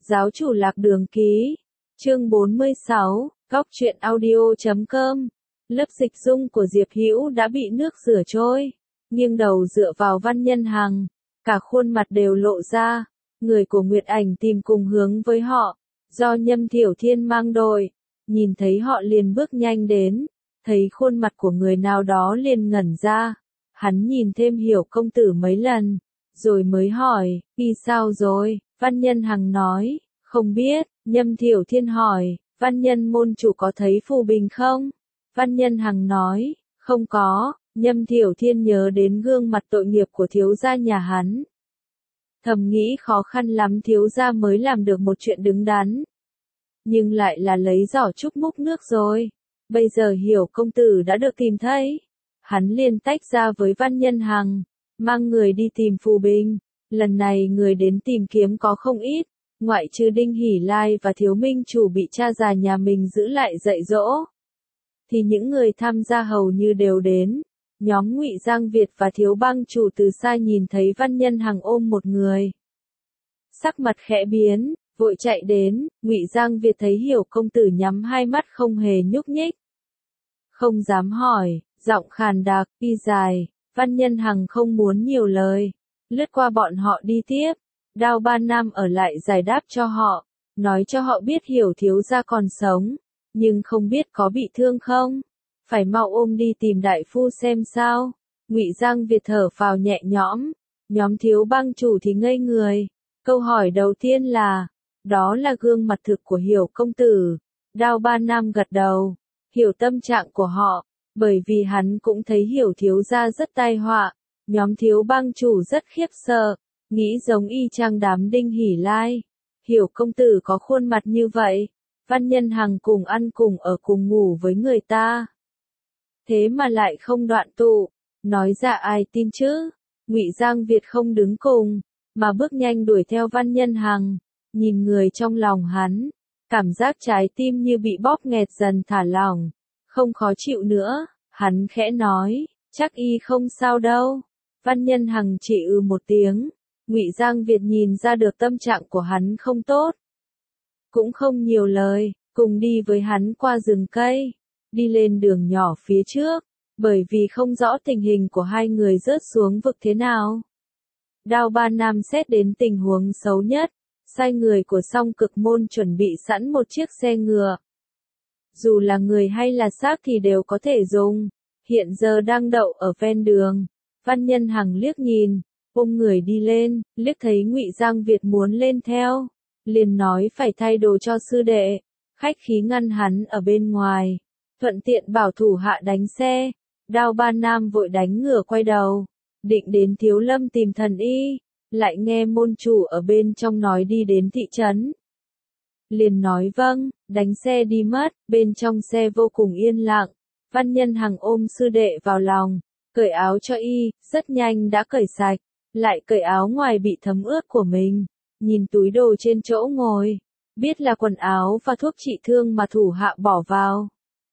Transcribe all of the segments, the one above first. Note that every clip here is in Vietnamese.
Giáo chủ Lạc Đường ký. Chương 46, Góc truyện audio.com. Lớp dịch dung của Diệp Hữu đã bị nước rửa trôi, nghiêng đầu dựa vào Văn Nhân Hằng, cả khuôn mặt đều lộ ra. Người của Nguyệt Ảnh tìm cùng hướng với họ, do Nhâm Thiểu Thiên mang đội, nhìn thấy họ liền bước nhanh đến, thấy khuôn mặt của người nào đó liền ngẩn ra. Hắn nhìn thêm Hiểu công tử mấy lần, rồi mới hỏi, y sao rồi? Văn Nhân Hằng nói, không biết. Nhâm Thiểu Thiên hỏi, Văn Nhân môn chủ có thấy phù bình không? Văn Nhân Hằng nói, không có. Nhâm Thiểu Thiên nhớ đến gương mặt tội nghiệp của thiếu gia nhà hắn, thầm nghĩ khó khăn lắm thiếu gia mới làm được một chuyện đứng đắn, nhưng lại là lấy giỏ trúc múc nước rồi. Bây giờ Hiểu công tử đã được tìm thấy, hắn liền tách ra với Văn Nhân Hằng, mang người đi tìm phù bình. Lần này người đến tìm kiếm có không ít, ngoại trừ Đinh Hỷ Lai và Thiếu Minh chủ bị cha già nhà mình giữ lại dạy dỗ, thì những người tham gia hầu như đều đến. Nhóm Ngụy Giang Việt và Thiếu Bang chủ từ xa nhìn thấy Văn Nhân Hằng ôm một người, sắc mặt khẽ biến, vội chạy đến. Ngụy Giang Việt thấy Hiểu công tử nhắm hai mắt không hề nhúc nhích, không dám hỏi, giọng khàn đặc, y dài. Văn Nhân Hằng không muốn nhiều lời, lướt qua bọn họ đi tiếp. Đao Ba Nam ở lại giải đáp cho họ, nói cho họ biết Hiểu thiếu gia còn sống, nhưng không biết có bị thương không, phải mau ôm đi tìm đại phu xem sao. Ngụy Giang Việt thở phào nhẹ nhõm, nhóm Thiếu Bang chủ thì ngây người. Câu hỏi đầu tiên là, đó là gương mặt thực của Hiểu công tử. Đao Ba Nam gật đầu, hiểu tâm trạng của họ, bởi vì hắn cũng thấy Hiểu thiếu gia rất tai họa. Nhóm Thiếu Bang chủ rất khiếp sợ, nghĩ giống y chang đám Đinh Hỷ Lai. Hiểu công tử có khuôn mặt như vậy, Văn Nhân Hằng cùng ăn cùng ở cùng ngủ với người ta, thế mà lại không đoạn tụ, nói ra ai tin chứ? Ngụy Giang Việt không đứng cùng, mà bước nhanh đuổi theo Văn Nhân Hằng, nhìn người trong lòng hắn, cảm giác trái tim như bị bóp nghẹt dần thả lỏng, không khó chịu nữa. Hắn khẽ nói, chắc y không sao đâu. Văn Nhân Hằng chỉ một tiếng. Ngụy Giang Việt nhìn ra được tâm trạng của hắn không tốt, cũng không nhiều lời, cùng đi với hắn qua rừng cây, đi lên đường nhỏ phía trước, bởi vì không rõ tình hình của hai người rớt xuống vực thế nào. Đao Ba Nam xét đến tình huống xấu nhất, sai người của Song Cực môn chuẩn bị sẵn một chiếc xe ngựa, dù là người hay là xác thì đều có thể dùng, hiện giờ đang đậu ở ven đường. Văn Nhân Hằng liếc nhìn, ôm người đi lên, liếc thấy Ngụy Giang Việt muốn lên theo, liền nói phải thay đồ cho sư đệ, khách khí ngăn hắn ở bên ngoài, thuận tiện bảo thủ hạ đánh xe. Đao Ba Nam vội đánh ngựa quay đầu, định đến Thiếu Lâm tìm thần y, lại nghe môn chủ ở bên trong nói đi đến thị trấn, liền nói vâng, đánh xe đi mất. Bên trong xe vô cùng yên lặng, Văn Nhân Hằng ôm sư đệ vào lòng, cởi áo cho y, rất nhanh đã cởi sạch, lại cởi áo ngoài bị thấm ướt của mình, nhìn túi đồ trên chỗ ngồi, biết là quần áo và thuốc trị thương mà thủ hạ bỏ vào,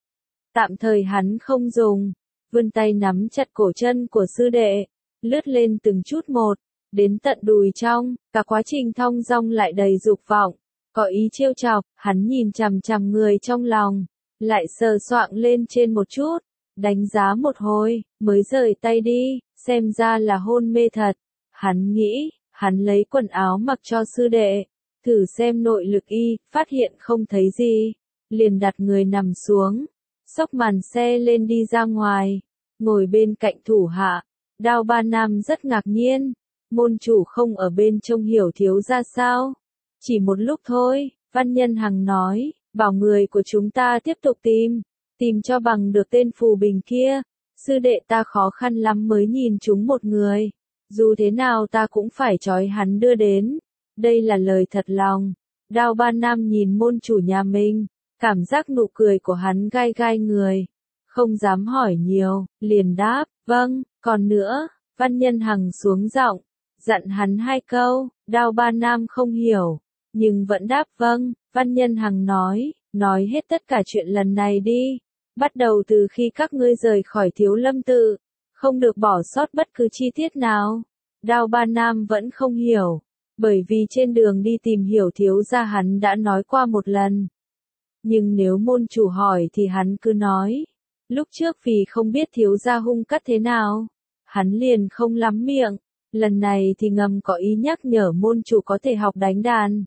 tạm thời hắn không dùng, vươn tay nắm chặt cổ chân của sư đệ, lướt lên từng chút một, đến tận đùi trong. Cả quá trình thong dong lại đầy dục vọng, có ý trêu chọc. Hắn nhìn chằm chằm người trong lòng, lại sờ soạng lên trên một chút, đánh giá một hồi, mới rời tay đi. Xem ra là hôn mê thật, hắn nghĩ. Hắn lấy quần áo mặc cho sư đệ, thử xem nội lực y, phát hiện không thấy gì, liền đặt người nằm xuống, xốc màn xe lên đi ra ngoài, ngồi bên cạnh thủ hạ. Đao Ba Nam rất ngạc nhiên, môn chủ không ở bên trông Hiểu thiếu ra sao? Chỉ một lúc thôi. Văn Nhân Hằng nói, bảo người của chúng ta tiếp tục tìm cho bằng được tên phù bình kia. Sư đệ ta khó khăn lắm mới nhìn chúng một người, dù thế nào ta cũng phải trói hắn đưa đến. Đây là lời thật lòng. Đao Ba Nam nhìn môn chủ nhà mình, cảm giác nụ cười của hắn gai gai người, không dám hỏi nhiều, liền đáp, vâng. Còn nữa, Văn Nhân Hằng xuống giọng, dặn hắn hai câu. Đao Ba Nam không hiểu, nhưng vẫn đáp vâng. Văn Nhân Hằng nói hết tất cả chuyện lần này đi, bắt đầu từ khi các ngươi rời khỏi Thiếu Lâm tự, không được bỏ sót bất cứ chi tiết nào. Đao Ba Nam vẫn không hiểu, Bởi vì trên đường đi tìm hiểu thiếu gia hắn đã nói qua một lần. Nhưng nếu môn chủ hỏi thì hắn cứ nói. Lúc trước vì không biết thiếu gia hung cắt thế nào, hắn liền không lắm miệng. Lần này thì ngầm có ý nhắc nhở môn chủ có thể học đánh đàn.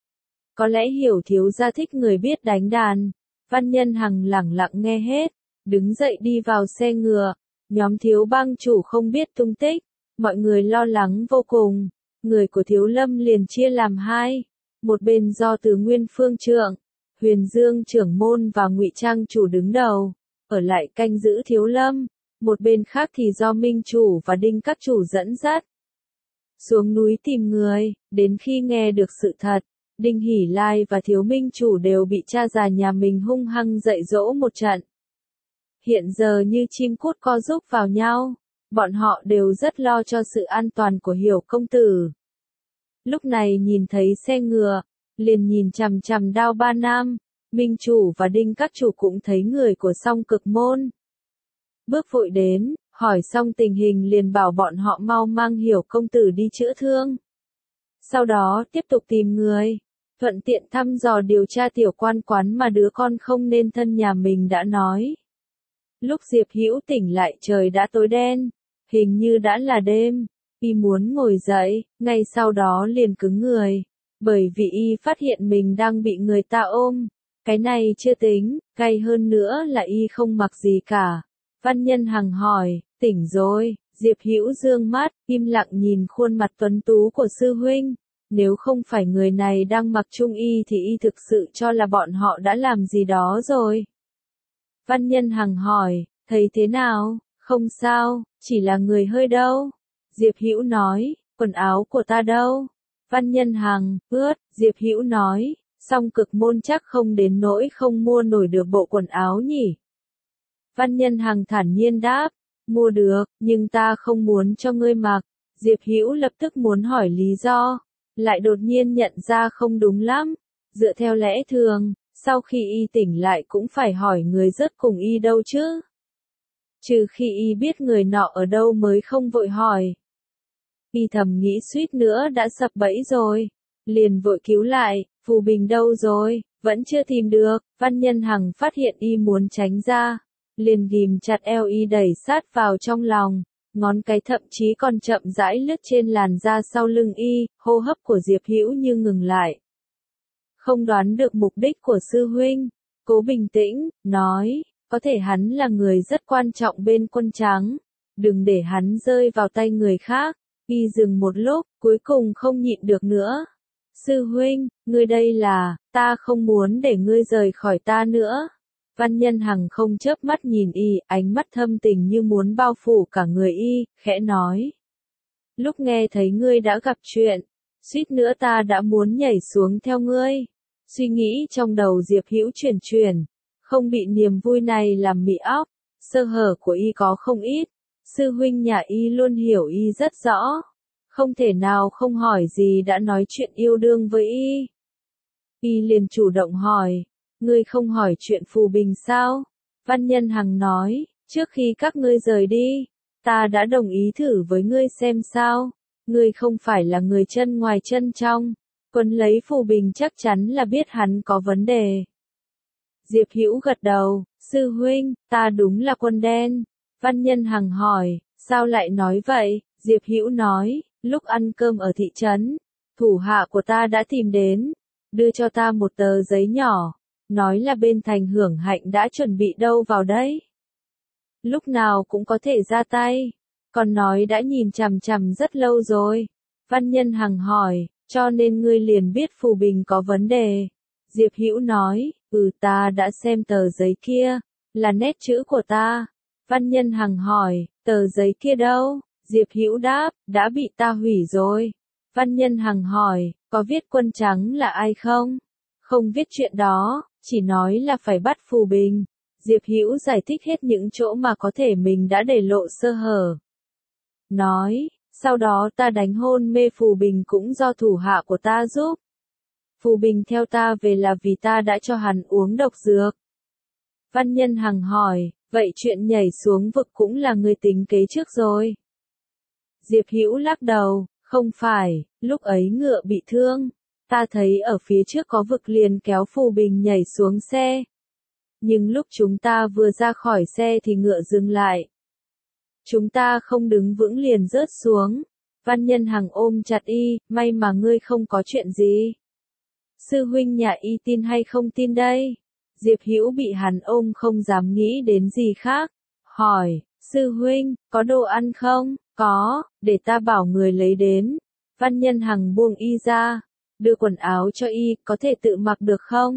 Có lẽ hiểu thiếu gia thích người biết đánh đàn. Văn Nhân Hằng lẳng lặng nghe hết, đứng dậy đi vào xe ngựa. Nhóm Thiếu bang chủ không biết tung tích, mọi người lo lắng vô cùng. Người của Thiếu Lâm liền chia làm hai, một bên do Từ Nguyên Phương Trượng, Huyền Dương trưởng môn và Ngụy Trang chủ đứng đầu, ở lại canh giữ Thiếu Lâm, một bên khác thì do Minh chủ và Đinh các chủ dẫn dắt. Xuống núi tìm người, đến khi nghe được sự thật, Đinh Hỷ Lai và Thiếu Minh chủ đều bị cha già nhà mình hung hăng dạy dỗ một trận. Hiện giờ như chim cút co rúc vào nhau, bọn họ đều rất lo cho sự an toàn của Hiểu công tử. Lúc này nhìn thấy xe ngựa, liền nhìn chằm chằm Đao Ba Nam, Minh chủ và Đinh các chủ cũng thấy người của Song Cực môn. Bước vội đến, hỏi xong tình hình liền bảo bọn họ mau mang Hiểu công tử đi chữa thương. Sau đó tiếp tục tìm người, thuận tiện thăm dò điều tra tiểu quan quán mà đứa con không nên thân nhà mình đã nói. Lúc Diệp Hữu tỉnh lại trời đã tối đen, hình như đã là đêm, y muốn ngồi dậy, ngay sau đó liền cứng người, bởi vì y phát hiện mình đang bị người ta ôm. Cái này chưa tính, cay hơn nữa là y không mặc gì cả. Văn Nhân Hằng hỏi, tỉnh rồi, Diệp Hữu dương mắt, im lặng nhìn khuôn mặt tuấn tú của sư huynh. Nếu không phải người này đang mặc trung y thì y thực sự cho là bọn họ đã làm gì đó rồi. Văn Nhân Hằng hỏi, thấy thế nào? Không sao, chỉ là người hơi đâu. Diệp Hữu nói, quần áo của ta đâu? Văn Nhân Hằng, ướt, Diệp Hữu nói, Song Cực môn chắc không đến nỗi không mua nổi được bộ quần áo nhỉ? Văn Nhân Hằng thản nhiên đáp, mua được, nhưng ta không muốn cho ngươi mặc. Diệp Hữu lập tức muốn hỏi lý do, lại đột nhiên nhận ra không đúng lắm. Dựa theo lẽ thường, sau khi y tỉnh lại cũng phải hỏi người rất cùng y đâu chứ. Trừ khi y biết người nọ ở đâu mới không vội hỏi. Y thầm nghĩ suýt nữa đã sập bẫy rồi, liền vội cứu lại, Phù Bình đâu rồi, vẫn chưa tìm được. Văn Nhân Hằng phát hiện y muốn tránh ra, liền ghìm chặt eo y đẩy sát vào trong lòng, ngón cái thậm chí còn chậm rãi lướt trên làn da sau lưng y, hô hấp của Diệp Hữu như ngừng lại. Không đoán được mục đích của sư huynh, cố bình tĩnh, nói, có thể hắn là người rất quan trọng bên quân Trắng, đừng để hắn rơi vào tay người khác. Y dừng một lúc, cuối cùng không nhịn được nữa. Sư huynh, ngươi đây là, ta không muốn để ngươi rời khỏi ta nữa. Văn Nhân Hằng không chớp mắt nhìn y, ánh mắt thâm tình như muốn bao phủ cả người y, khẽ nói. Lúc nghe thấy ngươi đã gặp chuyện, suýt nữa ta đã muốn nhảy xuống theo ngươi. Suy nghĩ trong đầu Diệp Hữu chuyển, không bị niềm vui này làm mị óc, sơ hở của y có không ít. Sư huynh nhà y luôn hiểu y rất rõ, không thể nào không hỏi gì đã nói chuyện yêu đương với y. Y liền chủ động hỏi, ngươi không hỏi chuyện Phù Bình sao? Văn Nhân Hằng nói, trước khi các ngươi rời đi, ta đã đồng ý thử với ngươi xem sao. Ngươi không phải là người chân ngoài chân trong, quấn lấy Phù Bình chắc chắn là biết hắn có vấn đề. Diệp Hữu gật đầu, sư huynh, ta đúng là quân đen. Văn Nhân Hằng hỏi, sao lại nói vậy? Diệp Hữu nói, lúc ăn cơm ở thị trấn, thủ hạ của ta đã tìm đến, đưa cho ta một tờ giấy nhỏ, nói là bên thành Hưởng Hạnh đã chuẩn bị đâu vào đấy. Lúc nào cũng có thể ra tay, còn nói đã nhìn chằm chằm rất lâu rồi. Văn Nhân Hằng hỏi, cho nên ngươi liền biết Phù Bình có vấn đề. Diệp Hữu nói, ta đã xem tờ giấy kia, là nét chữ của ta. Văn Nhân Hằng hỏi, tờ giấy kia đâu? Diệp Hữu đáp, đã bị ta hủy rồi. Văn Nhân Hằng hỏi, có viết quân Trắng là ai không? Không viết chuyện đó, chỉ nói là phải bắt Phù Bình. Diệp Hữu giải thích hết những chỗ mà có thể mình đã để lộ sơ hở. Nói, sau đó ta đánh hôn mê Phù Bình cũng do thủ hạ của ta giúp. Phù Bình theo ta về là vì ta đã cho hắn uống độc dược. Văn Nhân Hằng hỏi, vậy chuyện nhảy xuống vực cũng là người tính kế trước rồi. Diệp Hữu lắc đầu, Không phải, lúc ấy ngựa bị thương. Ta thấy ở phía trước có vực liền kéo Phù Bình nhảy xuống xe. Nhưng lúc chúng ta vừa ra khỏi xe thì ngựa dừng lại. Chúng ta không đứng vững liền rớt xuống. Văn Nhân Hằng ôm chặt y, may mà ngươi không có chuyện gì. Sư huynh nhà y tin hay không tin đây? Diệp Hữu bị hắn ôm không dám nghĩ đến gì khác. Hỏi, sư huynh, có đồ ăn không? Có, để ta bảo người lấy đến. Văn Nhân Hằng buông y ra, đưa quần áo cho y, có thể tự mặc được không?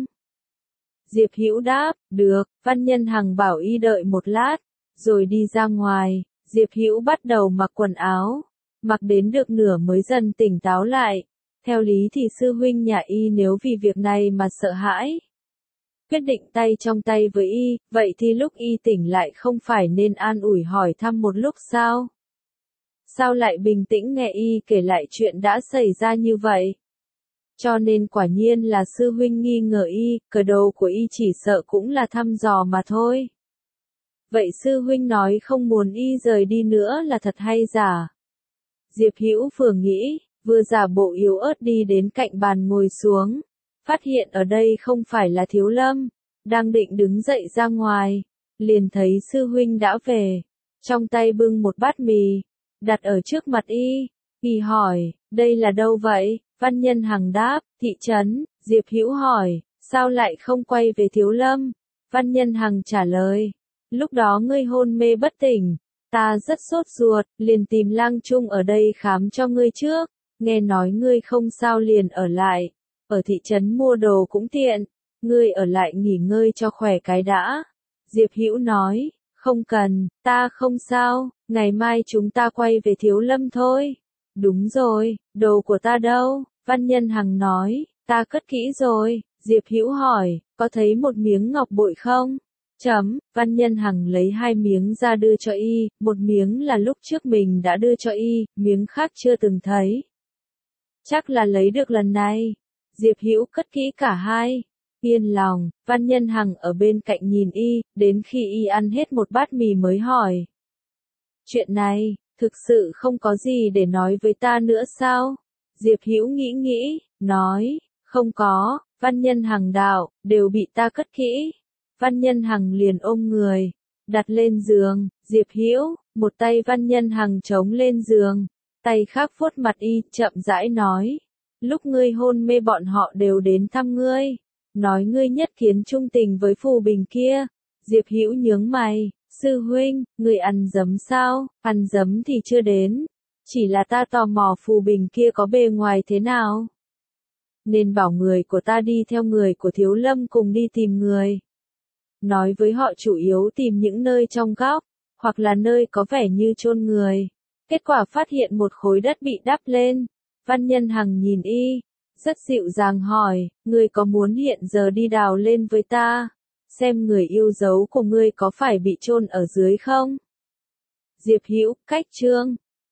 Diệp Hữu đáp, được. Văn Nhân Hằng bảo y đợi một lát, rồi đi ra ngoài. Diệp Hữu bắt đầu mặc quần áo, mặc đến được nửa mới dần tỉnh táo lại. Theo lý thì sư huynh nhà y nếu vì việc này mà sợ hãi, quyết định tay trong tay với y, vậy thì lúc y tỉnh lại không phải nên an ủi hỏi thăm một lúc sao? Sao lại bình tĩnh nghe y kể lại chuyện đã xảy ra như vậy? Cho nên quả nhiên là sư huynh nghi ngờ y, cờ đầu của y chỉ sợ cũng là thăm dò mà thôi. Vậy sư huynh nói không muốn y rời đi nữa là thật hay giả? Diệp Hữu vừa nghĩ, vừa giả bộ yếu ớt đi đến cạnh bàn ngồi xuống. Phát hiện ở đây không phải là Thiếu Lâm, đang định đứng dậy ra ngoài, liền thấy sư huynh đã về, trong tay bưng một bát mì, đặt ở trước mặt y. Y hỏi, đây là đâu vậy? Văn Nhân Hằng đáp, thị trấn. Diệp Hữu hỏi, sao lại không quay về Thiếu Lâm? Văn Nhân Hằng trả lời, lúc đó ngươi hôn mê bất tỉnh, ta rất sốt ruột, liền tìm Lang Trung ở đây khám cho ngươi trước, nghe nói ngươi không sao liền ở lại. Ở thị trấn mua đồ cũng tiện, ngươi ở lại nghỉ ngơi cho khỏe cái đã. Diệp Hữu nói, không cần, ta không sao, ngày mai chúng ta quay về Thiếu Lâm thôi. Đúng rồi, đồ của ta đâu? Văn Nhân Hằng nói, ta cất kỹ rồi. Diệp Hữu hỏi, có thấy một miếng ngọc bội không? Văn Nhân Hằng lấy 2 miếng ra đưa cho y, một miếng là lúc trước mình đã đưa cho y, miếng khác chưa từng thấy. Chắc là lấy được lần này. Diệp Hữu cất kỹ cả hai. Yên lòng, Văn Nhân Hằng ở bên cạnh nhìn y, đến khi y ăn hết một bát mì mới hỏi. Chuyện này, thực sự không có gì để nói với ta nữa sao? Diệp Hữu nghĩ, nói, không có. Văn Nhân Hằng đạo, đều bị ta cất kỹ. Văn Nhân Hằng liền ôm người, đặt lên giường. Diệp Hữu, một tay Văn Nhân Hằng chống lên giường, tay khác vuốt mặt y, chậm rãi nói. Lúc ngươi hôn mê bọn họ đều đến thăm ngươi, nói ngươi nhất kiến trung tình với Phù Bình kia. Diệp Hữu nhướng mày, sư huynh, ngươi ăn dấm sao? Ăn dấm thì chưa đến, chỉ là ta tò mò Phù Bình kia có bề ngoài thế nào. Nên bảo người của ta đi theo người của Thiếu Lâm cùng đi tìm người. Nói với họ chủ yếu tìm những nơi trong góc, hoặc là nơi có vẻ như chôn người. Kết quả phát hiện một khối đất bị đắp lên. Văn Nhân Hằng nhìn y, rất dịu dàng hỏi, ngươi có muốn hiện giờ đi đào lên với ta, xem người yêu dấu của ngươi có phải bị chôn ở dưới không? Diệp Hữu, cách chương